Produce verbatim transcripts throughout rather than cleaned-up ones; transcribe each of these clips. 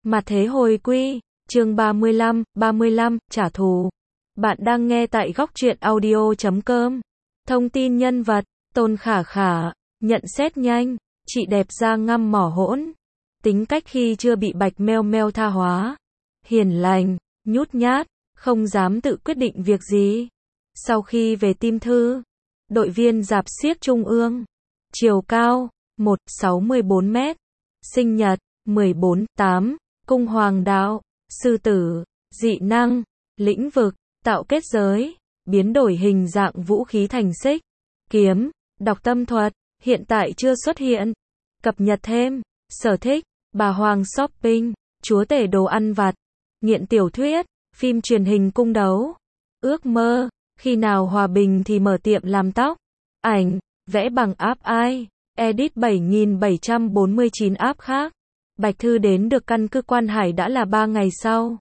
Mặt thế hồi quy, chương ba mươi lăm, ba mươi lăm, trả thù. Bạn đang nghe tại góc truyện audio chấm com. Thông tin nhân vật, Tôn Khả Khả, nhận xét nhanh, chị đẹp da ngăm mỏ hỗn. Tính cách khi chưa bị Bạch Meo Meo tha hóa. Hiền lành, nhút nhát, không dám tự quyết định việc gì. Sau khi về Tim Thư, đội viên rạp xiếc Trung ương. Chiều cao, một phẩy sáu mươi bốn mét. Sinh nhật, mười bốn tám. Cung hoàng đạo, sư tử, dị năng, lĩnh vực, tạo kết giới, biến đổi hình dạng vũ khí thành xích, kiếm, đọc tâm thuật, hiện tại chưa xuất hiện. Cập nhật thêm, sở thích, bà Hoàng shopping, chúa tể đồ ăn vặt, nghiện tiểu thuyết, phim truyền hình cung đấu, ước mơ, khi nào hòa bình thì mở tiệm làm tóc, ảnh, vẽ bằng app ai, edit bảy nghìn bảy trăm bốn mươi chín app khác. Bạch Thư đến được căn cứ Quan Hải đã là ba ngày sau.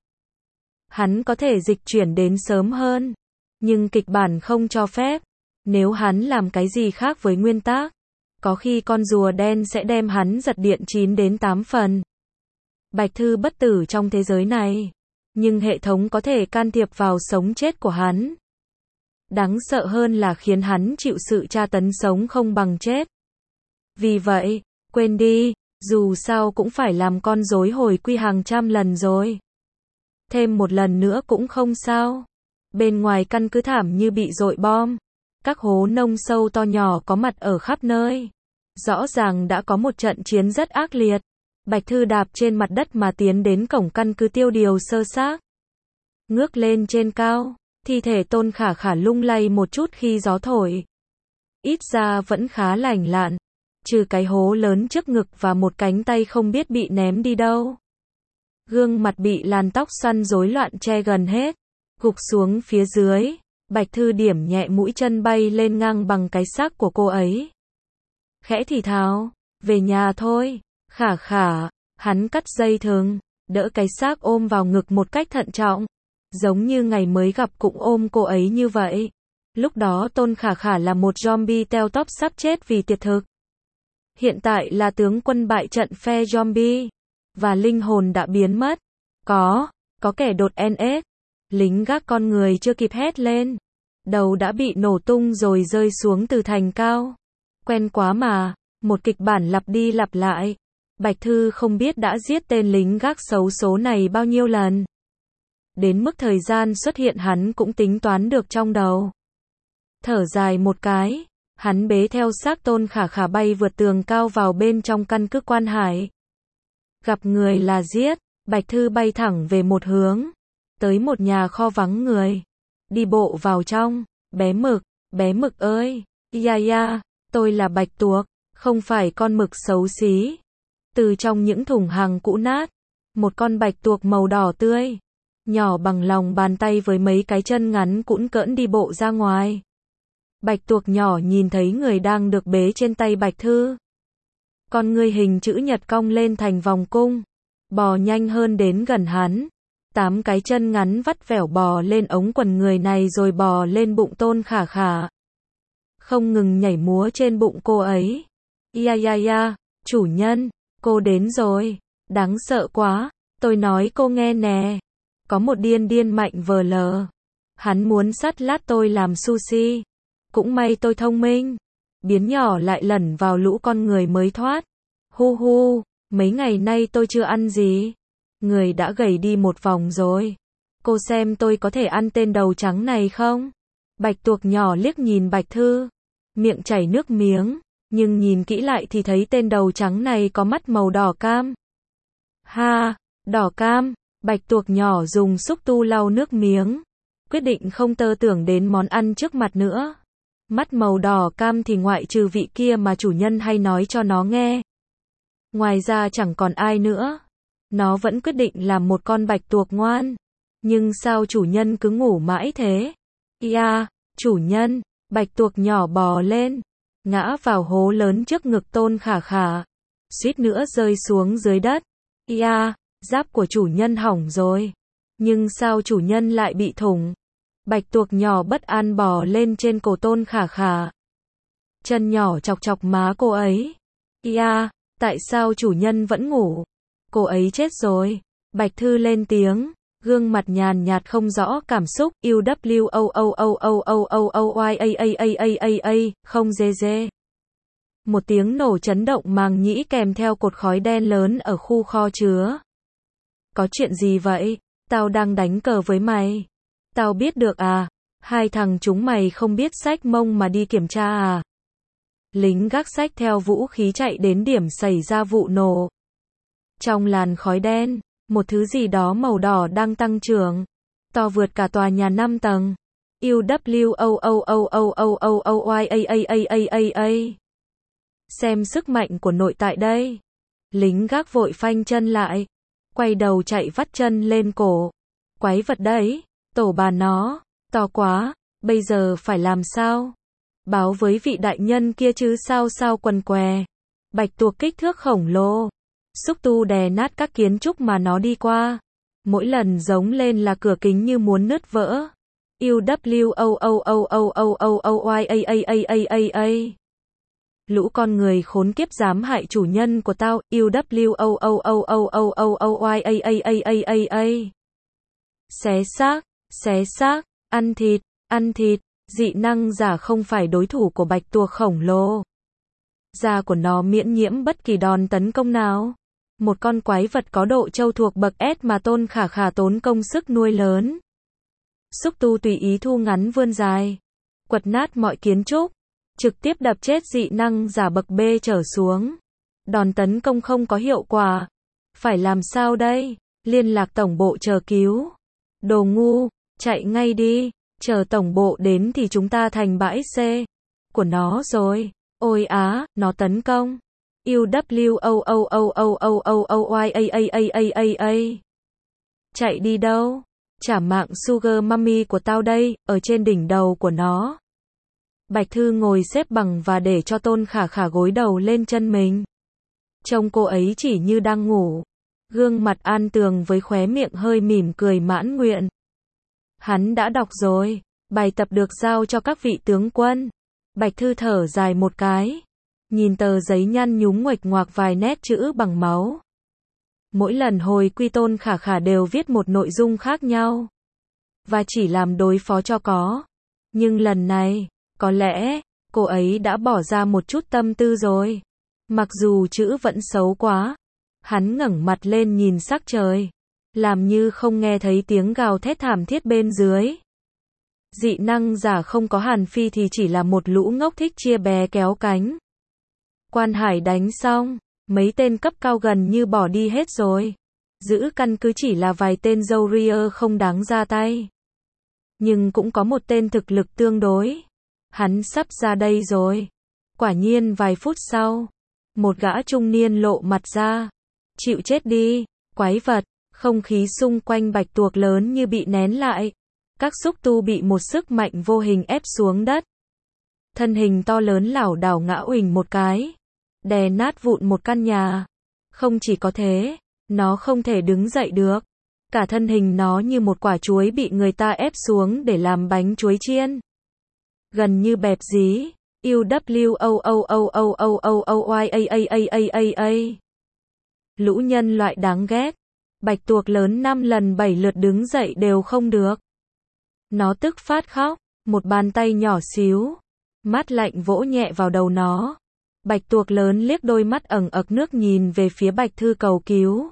Hắn có thể dịch chuyển đến sớm hơn, nhưng kịch bản không cho phép. Nếu hắn làm cái gì khác với nguyên tắc, có khi con rùa đen sẽ đem hắn giật điện chín đến tám phần. Bạch Thư bất tử trong thế giới này, nhưng hệ thống có thể can thiệp vào sống chết của hắn. Đáng sợ hơn là khiến hắn chịu sự tra tấn sống không bằng chết. Vì vậy, quên đi, dù sao cũng phải làm con rối hồi quy hàng trăm lần rồi. Thêm một lần nữa cũng không sao. Bên ngoài căn cứ thảm như bị dội bom. Các hố nông sâu to nhỏ có mặt ở khắp nơi. Rõ ràng đã có một trận chiến rất ác liệt. Bạch Thư đạp trên mặt đất mà tiến đến cổng căn cứ Tiêu Điều sơ xác. Ngước lên trên cao, thi thể Tôn Khả Khả lung lay một chút khi gió thổi. Ít ra vẫn khá lành lặn, trừ cái hố lớn trước ngực và một cánh tay không biết bị ném đi đâu. Gương mặt bị làn tóc xoăn rối loạn che gần hết, gục xuống phía dưới. Bạch Thư điểm nhẹ mũi chân bay lên ngang bằng cái xác của cô ấy. Khẽ thì thào, về nhà thôi, Khả Khả. Hắn cắt dây thừng, đỡ cái xác ôm vào ngực một cách thận trọng, giống như ngày mới gặp cũng ôm cô ấy như vậy. Lúc đó Tôn Khả Khả là một zombie teo tóp sắp chết vì tiệt thực. Hiện tại là tướng quân bại trận phe zombie, và linh hồn đã biến mất. Có, có kẻ đột en ét. Lính gác con người chưa kịp hét lên, đầu đã bị nổ tung rồi rơi xuống từ thành cao. Quen quá mà, một kịch bản lặp đi lặp lại. Bạch Thư không biết đã giết tên lính gác xấu số này bao nhiêu lần. Đến mức thời gian xuất hiện hắn cũng tính toán được trong đầu. Thở dài một cái, hắn bế theo xác Tôn Khả Khả bay vượt tường cao vào bên trong căn cứ Quan Hải. Gặp người là giết, Bạch Thư bay thẳng về một hướng, tới một nhà kho vắng người. Đi bộ vào trong, bé mực, bé mực ơi, ya ya, tôi là Bạch Tuộc, không phải con mực xấu xí. Từ trong những thùng hàng cũ nát, một con bạch tuộc màu đỏ tươi, nhỏ bằng lòng bàn tay với mấy cái chân ngắn cũn cỡn đi bộ ra ngoài. Bạch tuộc nhỏ nhìn thấy người đang được bế trên tay Bạch Thư. Con người hình chữ nhật cong lên thành vòng cung, bò nhanh hơn đến gần hắn. Tám cái chân ngắn vắt vẻo bò lên ống quần người này rồi bò lên bụng Tôn Khả Khả. Không ngừng nhảy múa trên bụng cô ấy. Ya ya ya, chủ nhân, cô đến rồi. Đáng sợ quá, tôi nói cô nghe nè. Có một điên điên mạnh vờ lờ. Hắn muốn sắt lát tôi làm sushi. Cũng may tôi thông minh. Biến nhỏ lại lẩn vào lũ con người mới thoát. Hu hu, mấy ngày nay tôi chưa ăn gì. Người đã gầy đi một vòng rồi. Cô xem tôi có thể ăn tên đầu trắng này không? Bạch tuộc nhỏ liếc nhìn Bạch Thư, miệng chảy nước miếng, nhưng nhìn kỹ lại thì thấy tên đầu trắng này có mắt màu đỏ cam. Ha, đỏ cam, Bạch tuộc nhỏ dùng xúc tu lau nước miếng, quyết định không tơ tưởng đến món ăn trước mặt nữa. Mắt màu đỏ cam thì ngoại trừ vị kia mà chủ nhân hay nói cho nó nghe. Ngoài ra chẳng còn ai nữa. Nó vẫn quyết định làm một con bạch tuộc ngoan. Nhưng sao chủ nhân cứ ngủ mãi thế? Ya, chủ nhân, bạch tuộc nhỏ bò lên, ngã vào hố lớn trước ngực Tôn Khả Khả, suýt nữa rơi xuống dưới đất. Ya, giáp của chủ nhân hỏng rồi. Nhưng sao chủ nhân lại bị thủng? Bạch tuộc nhỏ bất an bò lên trên cổ Tôn Khả Khả. Chân nhỏ chọc chọc má cô ấy. Ya, tại sao chủ nhân vẫn ngủ? Cô ấy chết rồi. Bạch Thư lên tiếng, gương mặt nhàn nhạt không rõ cảm xúc, U W O O O O O O O Y A A A A A A, không dê dê. Một tiếng nổ chấn động màng nhĩ kèm theo cột khói đen lớn ở khu kho chứa. Có chuyện gì vậy? Tao đang đánh cờ với mày. Tao biết được à? Hai thằng chúng mày không biết xách mông mà đi kiểm tra à? Lính gác xách theo vũ khí chạy đến điểm xảy ra vụ nổ. Trong làn khói đen, một thứ gì đó màu đỏ đang tăng trưởng, to vượt cả tòa nhà năm tầng. U W O O O O O O O Y A A A A A A. Xem sức mạnh của nội tại đây. Lính gác vội phanh chân lại, quay đầu chạy vắt chân lên cổ. Quái vật đấy, tổ bà nó, to quá, bây giờ phải làm sao? Báo với vị đại nhân kia chứ sao sao quần què. Bạch tuộc kích thước khổng lồ. Xúc tu đè nát các kiến trúc mà nó đi qua. Mỗi lần giống lên là cửa kính như muốn nứt vỡ. U W O O O O O O O Y A A A A A A. Lũ con người khốn kiếp dám hại chủ nhân của tao. U W O O O O O O O Y A A A A A A. Xé xác, xé xác, ăn thịt, ăn thịt. Dị năng giả không phải đối thủ của bạch tuộc khổng lồ. Da của nó miễn nhiễm bất kỳ đòn tấn công nào. Một con quái vật có độ trâu thuộc bậc S mà Tôn Khả Khả tốn công sức nuôi lớn. Xúc tu tùy ý thu ngắn vươn dài, quật nát mọi kiến trúc, trực tiếp đập chết dị năng giả bậc B trở xuống. Đòn tấn công không có hiệu quả. Phải làm sao đây? Liên lạc tổng bộ chờ cứu. Đồ ngu, chạy ngay đi. Chờ tổng bộ đến thì chúng ta thành bãi C của nó rồi. Ôi á, nó tấn công. U W O O O O O O O Y A A A A A A. Chạy đi đâu? Trả mạng Sugar Mummy của tao đây, ở trên đỉnh đầu của nó. Bạch Thư ngồi xếp bằng và để cho Tôn Khả Khả gối đầu lên chân mình. Trông cô ấy chỉ như đang ngủ. Gương mặt an tường với khóe miệng hơi mỉm cười mãn nguyện. Hắn đã đọc rồi, bài tập được giao cho các vị tướng quân. Bạch Thư thở dài một cái, nhìn tờ giấy nhăn nhúm nguệch ngoạc vài nét chữ bằng máu. Mỗi lần hồi quy Tôn Khả Khả đều viết một nội dung khác nhau, và chỉ làm đối phó cho có. Nhưng lần này, có lẽ, cô ấy đã bỏ ra một chút tâm tư rồi. Mặc dù chữ vẫn xấu quá. Hắn ngẩng mặt lên nhìn sắc trời, làm như không nghe thấy tiếng gào thét thảm thiết bên dưới. Dị năng giả không có Hàn Phi thì chỉ là một lũ ngốc thích chia bè kéo cánh. Quan Hải đánh xong, mấy tên cấp cao gần như bỏ đi hết rồi. Giữ căn cứ chỉ là vài tên dâu ria không đáng ra tay. Nhưng cũng có một tên thực lực tương đối. Hắn sắp ra đây rồi. Quả nhiên vài phút sau, một gã trung niên lộ mặt ra. Chịu chết đi, quái vật. Không khí xung quanh bạch tuộc lớn như bị nén lại. Các xúc tu bị một sức mạnh vô hình ép xuống đất. Thân hình to lớn lảo đảo ngã uỳnh một cái, đè nát vụn một căn nhà. Không chỉ có thế, nó không thể đứng dậy được. Cả thân hình nó như một quả chuối bị người ta ép xuống để làm bánh chuối chiên. Gần như bẹp dí. U W O O O O O O O Y A A A A A A. Lũ nhân loại đáng ghét. Bạch tuộc lớn năm lần bảy lượt đứng dậy đều không được. Nó tức phát khóc, một bàn tay nhỏ xíu, mát lạnh vỗ nhẹ vào đầu nó. Bạch tuộc lớn liếc đôi mắt ẩn ực nước nhìn về phía Bạch Thư cầu cứu.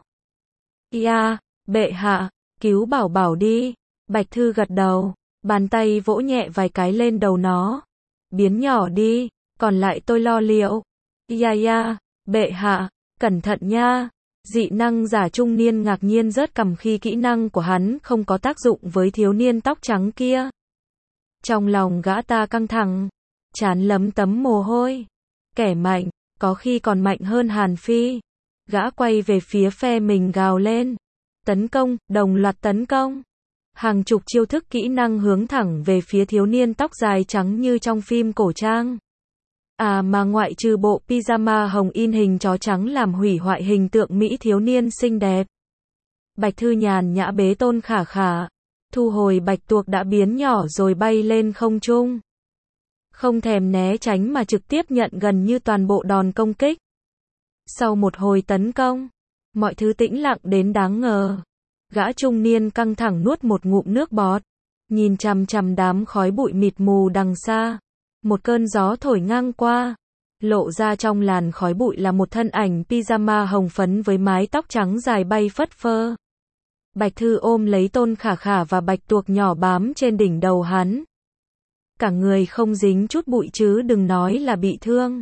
Ia, bệ hạ, cứu bảo bảo đi. Bạch Thư gật đầu, bàn tay vỗ nhẹ vài cái lên đầu nó. Biến nhỏ đi, còn lại tôi lo liệu. Ia ia, bệ hạ, cẩn thận nha. Dị năng giả trung niên ngạc nhiên rớt cằm khi kỹ năng của hắn không có tác dụng với thiếu niên tóc trắng kia. Trong lòng gã ta căng thẳng, trán lấm tấm mồ hôi. Kẻ mạnh, có khi còn mạnh hơn Hàn Phi. Gã quay về phía phe mình gào lên. Tấn công, đồng loạt tấn công. Hàng chục chiêu thức kỹ năng hướng thẳng về phía thiếu niên tóc dài trắng như trong phim cổ trang. À mà ngoại trừ bộ pyjama hồng in hình chó trắng làm hủy hoại hình tượng Mỹ thiếu niên xinh đẹp. Bạch Thư nhàn nhã bế Tôn Khả Khả. Thu hồi bạch tuộc đã biến nhỏ rồi bay lên không trung. Không thèm né tránh mà trực tiếp nhận gần như toàn bộ đòn công kích. Sau một hồi tấn công, mọi thứ tĩnh lặng đến đáng ngờ. Gã trung niên căng thẳng nuốt một ngụm nước bọt, nhìn chằm chằm đám khói bụi mịt mù đằng xa. Một cơn gió thổi ngang qua, lộ ra trong làn khói bụi là một thân ảnh pyjama hồng phấn với mái tóc trắng dài bay phất phơ. Bạch Thư ôm lấy Tôn Khả Khả và Bạch Tuộc nhỏ bám trên đỉnh đầu hắn. Cả người không dính chút bụi chứ đừng nói là bị thương.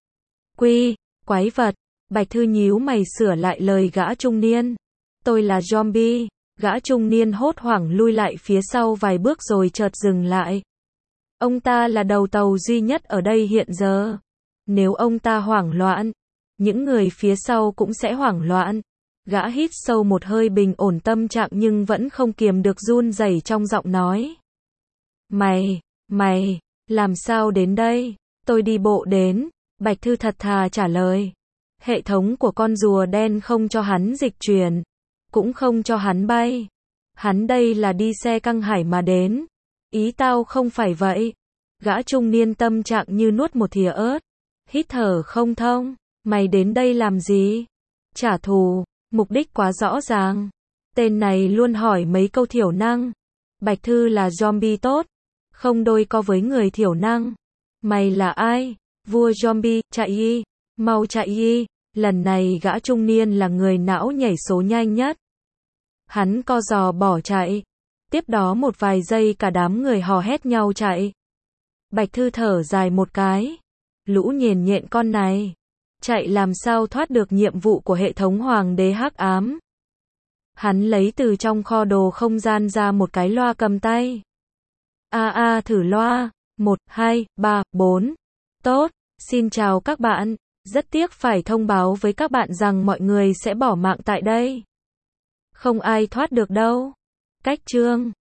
Quy, quái vật. Bạch Thư nhíu mày sửa lại lời gã trung niên. Tôi là zombie. Gã trung niên hốt hoảng lui lại phía sau vài bước rồi chợt dừng lại. Ông ta là đầu tàu duy nhất ở đây hiện giờ. Nếu ông ta hoảng loạn, những người phía sau cũng sẽ hoảng loạn. Gã hít sâu một hơi bình ổn tâm trạng nhưng vẫn không kiềm được run rẩy trong giọng nói. Mày, mày, làm sao đến đây? Tôi đi bộ đến. Bạch Thư thật thà trả lời. Hệ thống của con rùa đen không cho hắn dịch chuyển, cũng không cho hắn bay. Hắn đây là đi xe căng hải mà đến. Ý tao không phải vậy. Gã trung niên tâm trạng như nuốt một thìa ớt. Hít thở không thông. Mày đến đây làm gì? Trả thù. Mục đích quá rõ ràng. Tên này luôn hỏi mấy câu thiểu năng. Bạch Thư là zombie tốt, không đôi co với người thiểu năng. Mày là ai? Vua zombie, chạy đi. Mau chạy đi. Lần này gã trung niên là người não nhảy số nhanh nhất. Hắn co giò bỏ chạy. Tiếp đó một vài giây cả đám người hò hét nhau chạy. Bạch Thư thở dài một cái. Lũ nhền nhện con này. Chạy làm sao thoát được nhiệm vụ của hệ thống hoàng đế hắc ám. Hắn lấy từ trong kho đồ không gian ra một cái loa cầm tay. A a thử loa. một, hai, ba, bốn. Tốt, xin chào các bạn. Rất tiếc phải thông báo với các bạn rằng mọi người sẽ bỏ mạng tại đây. Không ai thoát được đâu. Cách chương